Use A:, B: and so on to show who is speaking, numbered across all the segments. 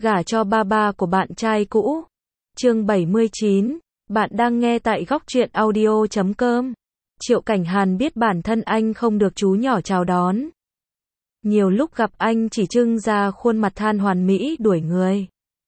A: Gả cho ba ba của bạn trai cũ. Chương 79, bạn đang nghe tại góc truyện audio.com. Triệu Cảnh Hàn biết bản thân anh không được chú nhỏ chào đón. Nhiều lúc gặp anh chỉ trưng ra khuôn mặt than hoàn mỹ đuổi người.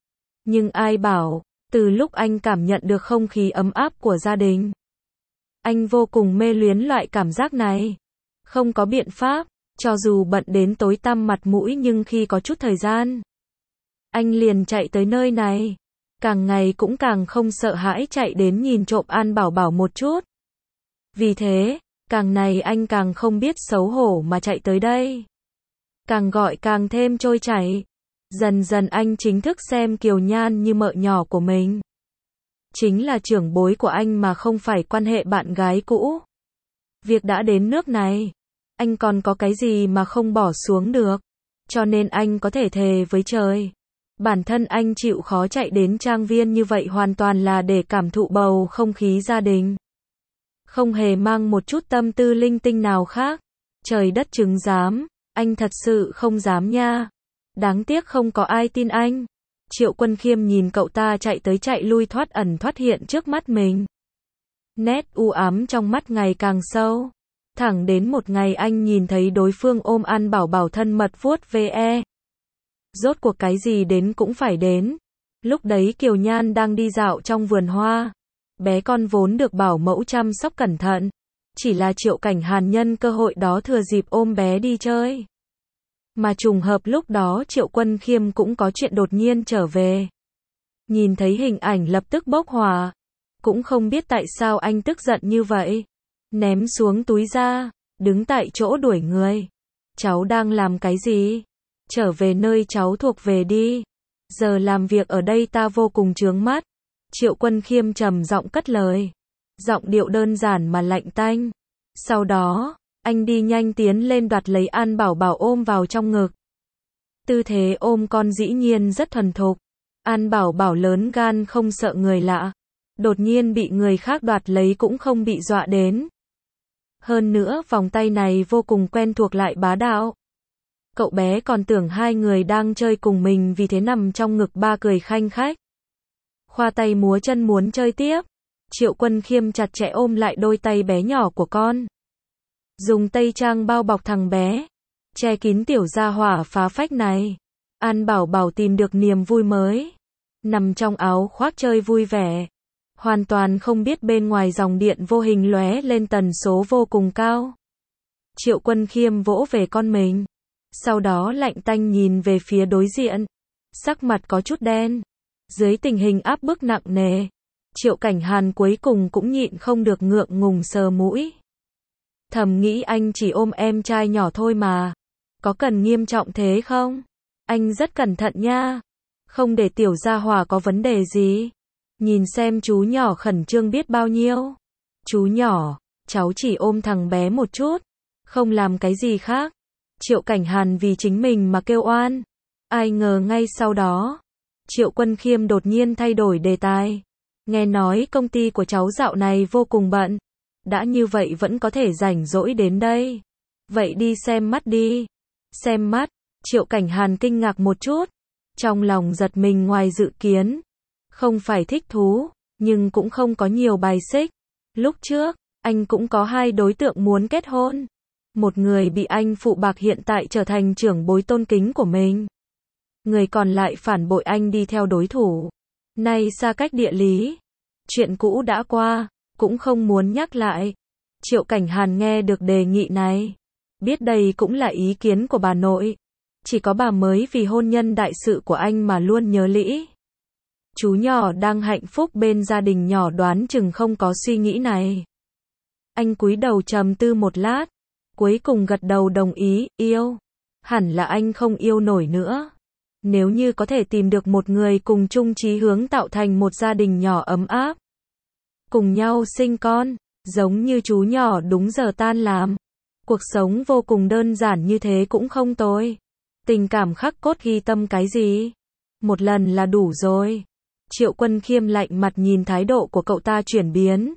A: Nhưng ai bảo, từ lúc anh cảm nhận được không khí ấm áp của gia đình, anh vô cùng mê luyến loại cảm giác này. Không có biện pháp, cho dù bận đến tối tăm mặt mũi nhưng khi có chút thời gian, anh liền chạy tới nơi này. Càng ngày cũng càng không sợ hãi chạy đến nhìn trộm An Bảo Bảo một chút. Vì thế, càng này anh càng không biết xấu hổ mà chạy tới đây. Càng gọi càng thêm trôi chảy. Dần dần anh chính thức xem Kiều Nhan như mợ nhỏ của mình. Chính là trưởng bối của anh mà không phải quan hệ bạn gái cũ. Việc đã đến nước này, anh còn có cái gì mà không bỏ xuống được. Cho nên anh có thể thề với trời, bản thân anh chịu khó chạy đến trang viên như vậy hoàn toàn là để cảm thụ bầu không khí gia đình. Không hề mang một chút tâm tư linh tinh nào khác. Trời đất chứng giám, anh thật sự không dám nha. Đáng tiếc không có ai tin anh. Triệu Quân Khiêm nhìn cậu ta chạy tới chạy lui thoát ẩn thoát hiện trước mắt mình. Nét u ám trong mắt ngày càng sâu. Thẳng đến một ngày anh nhìn thấy đối phương ôm An Bảo Bảo thân mật vuốt ve. Rốt cuộc cái gì đến cũng phải đến. Lúc đấy Kiều Nhan đang đi dạo trong vườn hoa. Bé con vốn được bảo mẫu chăm sóc cẩn thận. Chỉ là Triệu Cảnh Hàn nhân cơ hội đó thừa dịp ôm bé đi chơi. Mà trùng hợp lúc đó Triệu Quân Khiêm cũng có chuyện đột nhiên trở về. Nhìn thấy hình ảnh lập tức bốc hỏa. Cũng không biết tại sao anh tức giận như vậy. Ném xuống túi ra, đứng tại chỗ đuổi người. Cháu đang làm cái gì? Trở về nơi cháu thuộc về đi. Giờ làm việc ở đây ta vô cùng chướng mắt. Triệu Quân Khiêm trầm giọng cất lời. Giọng điệu đơn giản mà lạnh tanh. Sau đó, anh đi nhanh tiến lên đoạt lấy An Bảo Bảo ôm vào trong ngực. Tư thế ôm con dĩ nhiên rất thuần thục. An Bảo Bảo lớn gan không sợ người lạ. Đột nhiên bị người khác đoạt lấy cũng không bị dọa đến. Hơn nữa vòng tay này vô cùng quen thuộc lại bá đạo. Cậu bé còn tưởng hai người đang chơi cùng mình vì thế nằm trong ngực ba cười khanh khách. Khoa tay múa chân muốn chơi tiếp. Triệu Quân Khiêm chặt chẽ ôm lại đôi tay bé nhỏ của con. Dùng tây trang bao bọc thằng bé. Che kín tiểu gia hỏa phá phách này. An Bảo Bảo tìm được niềm vui mới. Nằm trong áo khoác chơi vui vẻ. Hoàn toàn không biết bên ngoài dòng điện vô hình lóe lên tần số vô cùng cao. Triệu Quân Khiêm vỗ về con mình. Sau đó lạnh tanh nhìn về phía đối diện. Sắc mặt có chút đen. Dưới tình hình áp bức nặng nề, Triệu Cảnh Hàn cuối cùng cũng nhịn không được ngượng ngùng sờ mũi. Thầm nghĩ anh chỉ ôm em trai nhỏ thôi mà. Có cần nghiêm trọng thế không? Anh rất cẩn thận nha. Không để tiểu gia hỏa có vấn đề gì. Nhìn xem chú nhỏ khẩn trương biết bao nhiêu. Chú nhỏ, cháu chỉ ôm thằng bé một chút. Không làm cái gì khác. Triệu Cảnh Hàn vì chính mình mà kêu oan. Ai ngờ ngay sau đó, Triệu Quân Khiêm đột nhiên thay đổi đề tài. Nghe nói công ty của cháu dạo này vô cùng bận. Đã như vậy vẫn có thể rảnh rỗi đến đây. Vậy đi xem mắt đi. Xem mắt, Triệu Cảnh Hàn kinh ngạc một chút. Trong lòng giật mình ngoài dự kiến. Không phải thích thú, nhưng cũng không có nhiều bài xích. Lúc trước, anh cũng có hai đối tượng muốn kết hôn. Một người bị anh phụ bạc hiện tại trở thành trưởng bối tôn kính của mình. Người còn lại phản bội anh đi theo đối thủ. Nay xa cách địa lý. Chuyện cũ đã qua, cũng không muốn nhắc lại. Triệu Cảnh Hàn nghe được đề nghị này. Biết đây cũng là ý kiến của bà nội. Chỉ có bà mới vì hôn nhân đại sự của anh mà luôn nhớ lĩ. Chú nhỏ đang hạnh phúc bên gia đình nhỏ đoán chừng không có suy nghĩ này. Anh cúi đầu trầm tư một lát. Cuối cùng gật đầu đồng ý, yêu. Hẳn là anh không yêu nổi nữa. Nếu như có thể tìm được một người cùng chung chí hướng tạo thành một gia đình nhỏ ấm áp. Cùng nhau sinh con, giống như chú nhỏ đúng giờ tan làm. Cuộc sống vô cùng đơn giản như thế cũng không tồi. Tình cảm khắc cốt ghi tâm cái gì? Một lần là đủ rồi. Triệu Quân Khiêm lạnh mặt nhìn thái độ của cậu ta chuyển biến.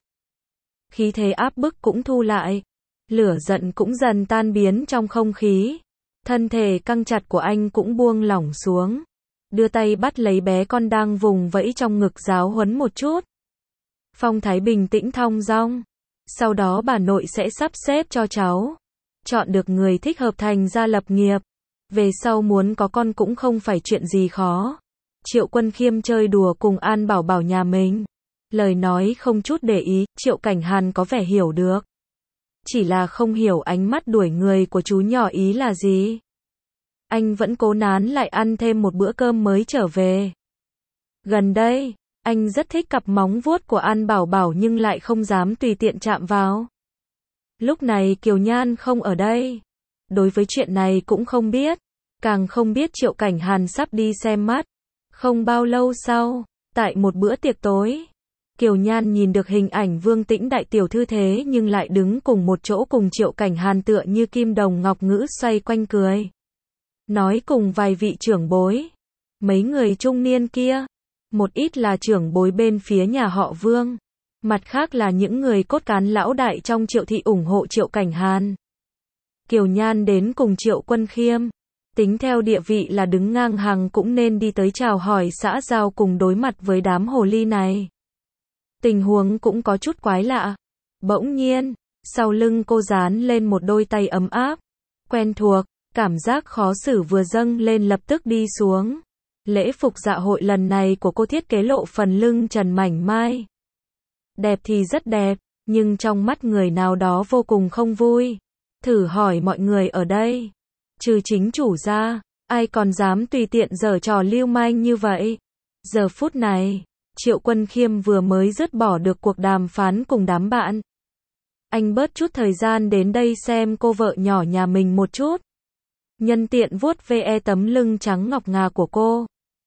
A: Khí thế áp bức cũng thu lại. Lửa giận cũng dần tan biến trong không khí. Thân thể căng chặt của anh cũng buông lỏng xuống. đưa tay bắt lấy bé con đang vùng vẫy trong ngực giáo huấn một chút. Phong thái bình tĩnh thong dong. Sau đó bà nội sẽ sắp xếp cho cháu. Chọn được người thích hợp thành ra lập nghiệp. Về sau muốn có con cũng không phải chuyện gì khó. Triệu Quân Khiêm chơi đùa cùng An Bảo Bảo nhà mình. Lời nói không chút để ý, Triệu Cảnh Hàn có vẻ hiểu được. Chỉ là không hiểu ánh mắt đuổi người của chú nhỏ ý là gì. Anh vẫn cố nán lại ăn thêm một bữa cơm mới trở về. Gần đây, anh rất thích cặp móng vuốt của An Bảo Bảo nhưng lại không dám tùy tiện chạm vào. Lúc này Kiều Nhan không ở đây. Đối với chuyện này cũng không biết. Càng không biết Triệu Cảnh Hàn sắp đi xem mắt. Không bao lâu sau, tại một bữa tiệc tối, Kiều Nhan nhìn được hình ảnh Vương Tĩnh đại tiểu thư thế nhưng lại đứng cùng một chỗ cùng Triệu Cảnh Hàn tựa như kim đồng ngọc ngữ xoay quanh cười. Nói cùng vài vị trưởng bối. Mấy người trung niên kia. Một ít là trưởng bối bên phía nhà họ Vương. Mặt khác là những người cốt cán lão đại trong Triệu thị ủng hộ Triệu Cảnh Hàn. Kiều Nhan đến cùng Triệu Quân Khiêm. Tính theo địa vị là đứng ngang hàng cũng nên đi tới chào hỏi xã giao cùng đối mặt với đám hồ ly này. Tình huống cũng có chút quái lạ. Bỗng nhiên, sau lưng cô dán lên một đôi tay ấm áp. Quen thuộc, cảm giác khó xử vừa dâng lên lập tức đi xuống. Lễ phục dạ hội lần này của cô thiết kế lộ phần lưng trần mảnh mai. Đẹp thì rất đẹp, nhưng trong mắt người nào đó vô cùng không vui. Thử hỏi mọi người ở đây. Trừ chính chủ ra, ai còn dám tùy tiện giở trò lưu manh như vậy. Giờ phút này, Triệu Quân Khiêm vừa mới dứt bỏ được cuộc đàm phán cùng đám bạn. Anh bớt chút thời gian đến đây xem cô vợ nhỏ nhà mình một chút. Nhân tiện vuốt ve tấm lưng trắng ngọc ngà của cô.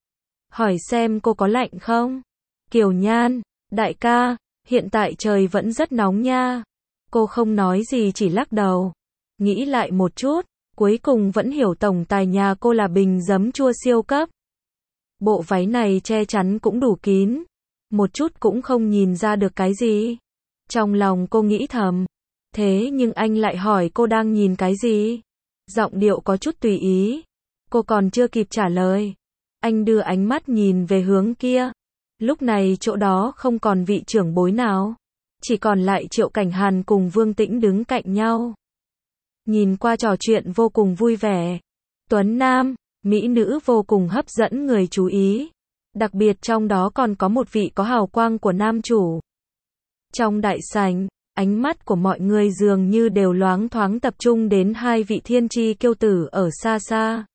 A: Hỏi xem cô có lạnh không? Kiều Nhan, đại ca, hiện tại trời vẫn rất nóng nha. Cô không nói gì chỉ lắc đầu. Nghĩ lại một chút. Cuối cùng vẫn hiểu tổng tài nhà cô là bình giấm chua siêu cấp. Bộ váy này che chắn cũng đủ kín. Một chút cũng không nhìn ra được cái gì. Trong lòng cô nghĩ thầm. Thế nhưng anh lại hỏi cô đang nhìn cái gì? Giọng điệu có chút tùy ý. Cô còn chưa kịp trả lời. Anh đưa ánh mắt nhìn về hướng kia. Lúc này chỗ đó không còn vị trưởng bối nào. Chỉ còn lại Triệu Cảnh Hàn cùng Vương Tĩnh đứng cạnh nhau. Nhìn qua trò chuyện vô cùng vui vẻ. Tuấn Nam, mỹ nữ vô cùng hấp dẫn người chú ý. Đặc biệt trong đó còn có một vị có hào quang của nam chủ. Trong đại sảnh, ánh mắt của mọi người dường như đều loáng thoáng tập trung đến hai vị thiên chi kiêu tử ở xa xa.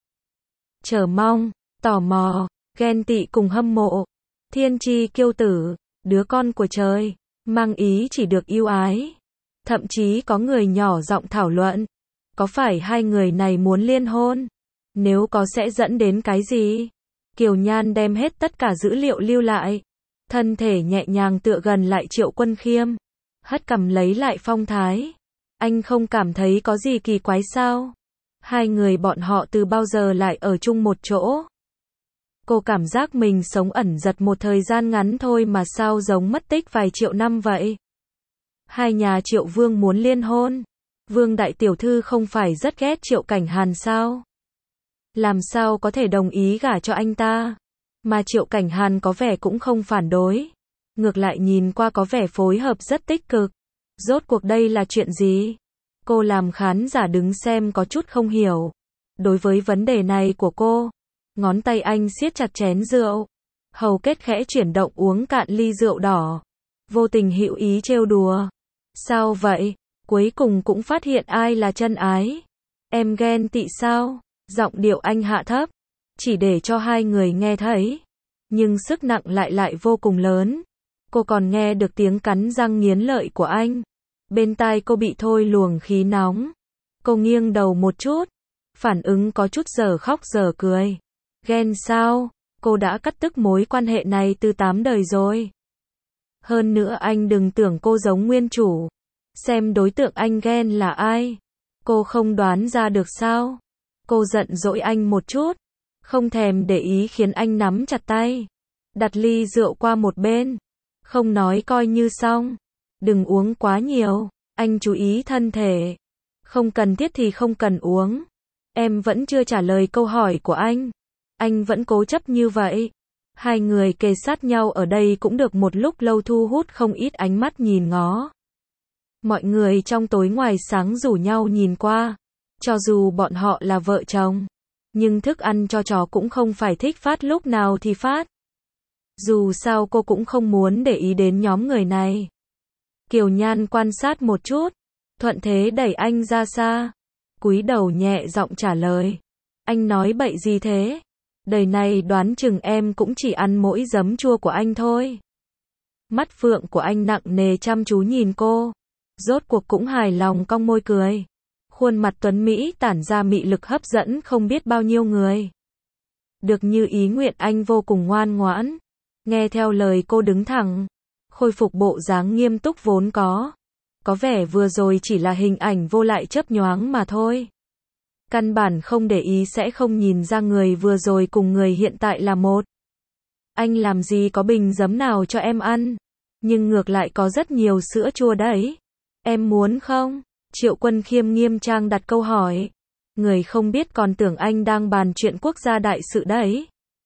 A: Chờ mong, tò mò, ghen tị cùng hâm mộ. Thiên chi kiêu tử, đứa con của trời, mang ý chỉ được yêu ái. Thậm chí có người nhỏ giọng thảo luận. Có phải hai người này muốn liên hôn? Nếu có sẽ dẫn đến cái gì? Kiều Nhan đem hết tất cả dữ liệu lưu lại. Thân thể nhẹ nhàng tựa gần lại Triệu Quân Khiêm. Hất cằm lấy lại phong thái. Anh không cảm thấy có gì kỳ quái sao? Hai người bọn họ từ bao giờ lại ở chung một chỗ? Cô cảm giác mình sống ẩn giật một thời gian ngắn thôi mà sao giống mất tích vài triệu năm vậy? Hai nhà Triệu Vương muốn liên hôn. Vương đại tiểu thư không phải rất ghét Triệu Cảnh Hàn sao? Làm sao có thể đồng ý gả cho anh ta? Mà Triệu Cảnh Hàn có vẻ cũng không phản đối. Ngược lại nhìn qua có vẻ phối hợp rất tích cực. Rốt cuộc đây là chuyện gì? Cô làm khán giả đứng xem có chút không hiểu. Đối với vấn đề này của cô, ngón tay anh siết chặt chén rượu. Hầu kết khẽ chuyển động uống cạn ly rượu đỏ. Vô tình hữu ý trêu đùa. Sao vậy? Cuối cùng cũng phát hiện ai là chân ái. Em ghen tị sao? Giọng điệu anh hạ thấp. Chỉ để cho hai người nghe thấy. Nhưng sức nặng lại vô cùng lớn. Cô còn nghe được tiếng cắn răng nghiến lợi của anh. Bên tai cô bị thôi luồng khí nóng. Cô nghiêng đầu một chút. Phản ứng có chút giờ khóc giờ cười. Ghen sao? Cô đã cắt đứt mối quan hệ này từ 8 đời rồi. Hơn nữa anh đừng tưởng cô giống nguyên chủ. Xem đối tượng anh ghen là ai. Cô không đoán ra được sao? Cô giận dỗi anh một chút. Không thèm để ý khiến anh nắm chặt tay. Đặt ly rượu qua một bên. Không nói coi như xong. Đừng uống quá nhiều. Anh chú ý thân thể. Không cần thiết thì không cần uống. Em vẫn chưa trả lời câu hỏi của anh. Anh vẫn cố chấp như vậy. Hai người kề sát nhau ở đây cũng được một lúc lâu, thu hút không ít ánh mắt nhìn ngó. Mọi người trong tối ngoài sáng rủ nhau nhìn qua. Cho dù bọn họ là vợ chồng, nhưng thức ăn cho chó cũng không phải thích phát lúc nào thì phát. Dù sao cô cũng không muốn để ý đến nhóm người này. Kiều Nhan quan sát một chút, thuận thế đẩy anh ra xa, cúi đầu nhẹ giọng trả lời. Anh nói bậy gì thế? Đời này đoán chừng em cũng chỉ ăn mỗi giấm chua của anh thôi. Mắt phượng của anh nặng nề chăm chú nhìn cô, rốt cuộc cũng hài lòng cong môi cười. Khuôn mặt tuấn Mỹ tản ra mị lực hấp dẫn không biết bao nhiêu người. Được như ý nguyện, anh vô cùng ngoan ngoãn, nghe theo lời cô đứng thẳng, khôi phục bộ dáng nghiêm túc vốn có. Có vẻ vừa rồi chỉ là hình ảnh vô lại chớp nhoáng mà thôi. Căn bản không để ý sẽ không nhìn ra người vừa rồi cùng người hiện tại là một. Anh làm gì có bình giấm nào cho em ăn, nhưng ngược lại có rất nhiều sữa chua đấy. Em muốn không? Triệu Quân Khiêm nghiêm trang đặt câu hỏi. Người không biết còn tưởng anh đang bàn chuyện quốc gia đại sự đấy.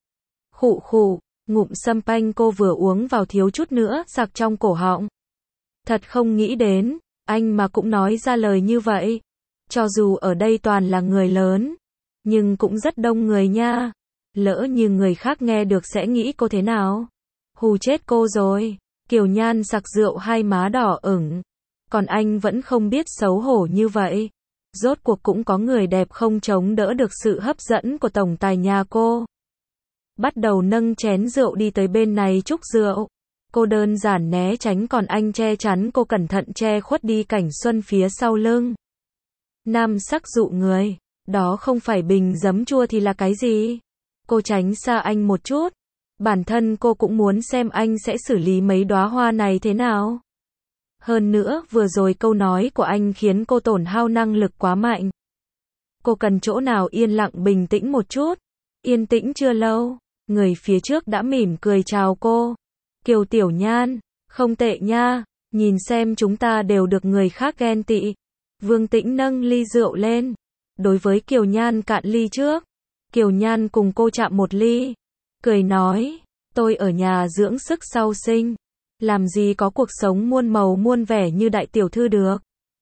A: Khụ khụ, ngụm sâm panh cô vừa uống vào thiếu chút nữa sặc trong cổ họng. Thật không nghĩ đến, anh mà cũng nói ra lời như vậy. Cho dù ở đây toàn là người lớn, nhưng cũng rất đông người nha. Lỡ như người khác nghe được sẽ nghĩ cô thế nào? Hù chết cô rồi. Kiều Nhan sặc rượu hai má đỏ ửng. Còn anh vẫn không biết xấu hổ như vậy. Rốt cuộc cũng có người đẹp không chống đỡ được sự hấp dẫn của tổng tài nhà cô. Bắt đầu nâng chén rượu đi tới bên này chúc rượu. Cô đơn giản né tránh, còn anh che chắn cô, cẩn thận che khuất đi cảnh xuân phía sau lưng. Nam sắc dụ người, đó không phải bình giấm chua thì là cái gì? Cô tránh xa anh một chút. Bản thân cô cũng muốn xem anh sẽ xử lý mấy đóa hoa này thế nào. Hơn nữa, vừa rồi câu nói của anh khiến cô tổn hao năng lực quá mạnh. Cô cần chỗ nào yên lặng bình tĩnh một chút. Yên tĩnh chưa lâu, người phía trước đã mỉm cười chào cô. Kiều Tiểu Nhan, không tệ nha, nhìn xem chúng ta đều được người khác ghen tị. Vương Tĩnh nâng ly rượu lên, đối với Kiều Nhan cạn ly trước. Kiều Nhan cùng cô chạm một ly, cười nói, tôi ở nhà dưỡng sức sau sinh, làm gì có cuộc sống muôn màu muôn vẻ như đại tiểu thư được.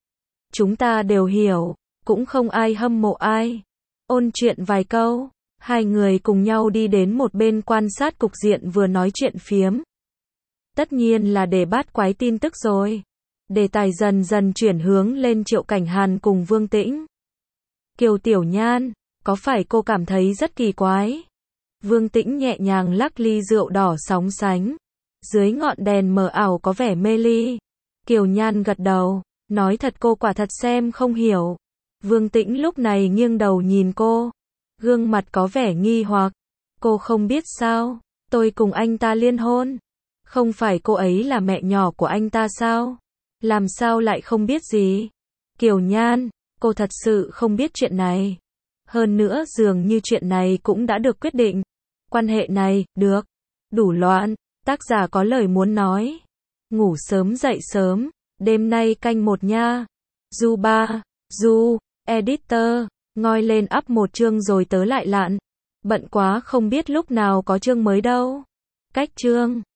A: Chúng ta đều hiểu, cũng không ai hâm mộ ai. Ôn chuyện vài câu, hai người cùng nhau đi đến một bên quan sát cục diện, vừa nói chuyện phiếm. Tất nhiên là để bát quái tin tức rồi. Đề tài dần dần chuyển hướng lên Triệu Cảnh Hàn cùng Vương Tĩnh. Kiều Tiểu Nhan, có phải cô cảm thấy rất kỳ quái? Vương Tĩnh nhẹ nhàng lắc ly rượu đỏ sóng sánh. Dưới ngọn đèn mờ ảo có vẻ mê ly. Kiều Nhan gật đầu, nói thật cô quả thật xem không hiểu. Vương Tĩnh lúc này nghiêng đầu nhìn cô, gương mặt có vẻ nghi hoặc. Cô không biết sao, tôi cùng anh ta liên hôn. Không phải cô ấy là mẹ nhỏ của anh ta sao? Làm sao lại không biết gì? Kiều Nhan, cô thật sự không biết chuyện này. Hơn nữa dường như chuyện này cũng đã được quyết định. Quan hệ này, được, đủ loạn. Tác giả có lời muốn nói. Ngủ sớm dậy sớm, đêm nay canh một nha. Du, editor, ngoi lên up một chương rồi tớ lại lặn. Bận quá không biết lúc nào có chương mới đâu. Cách chương.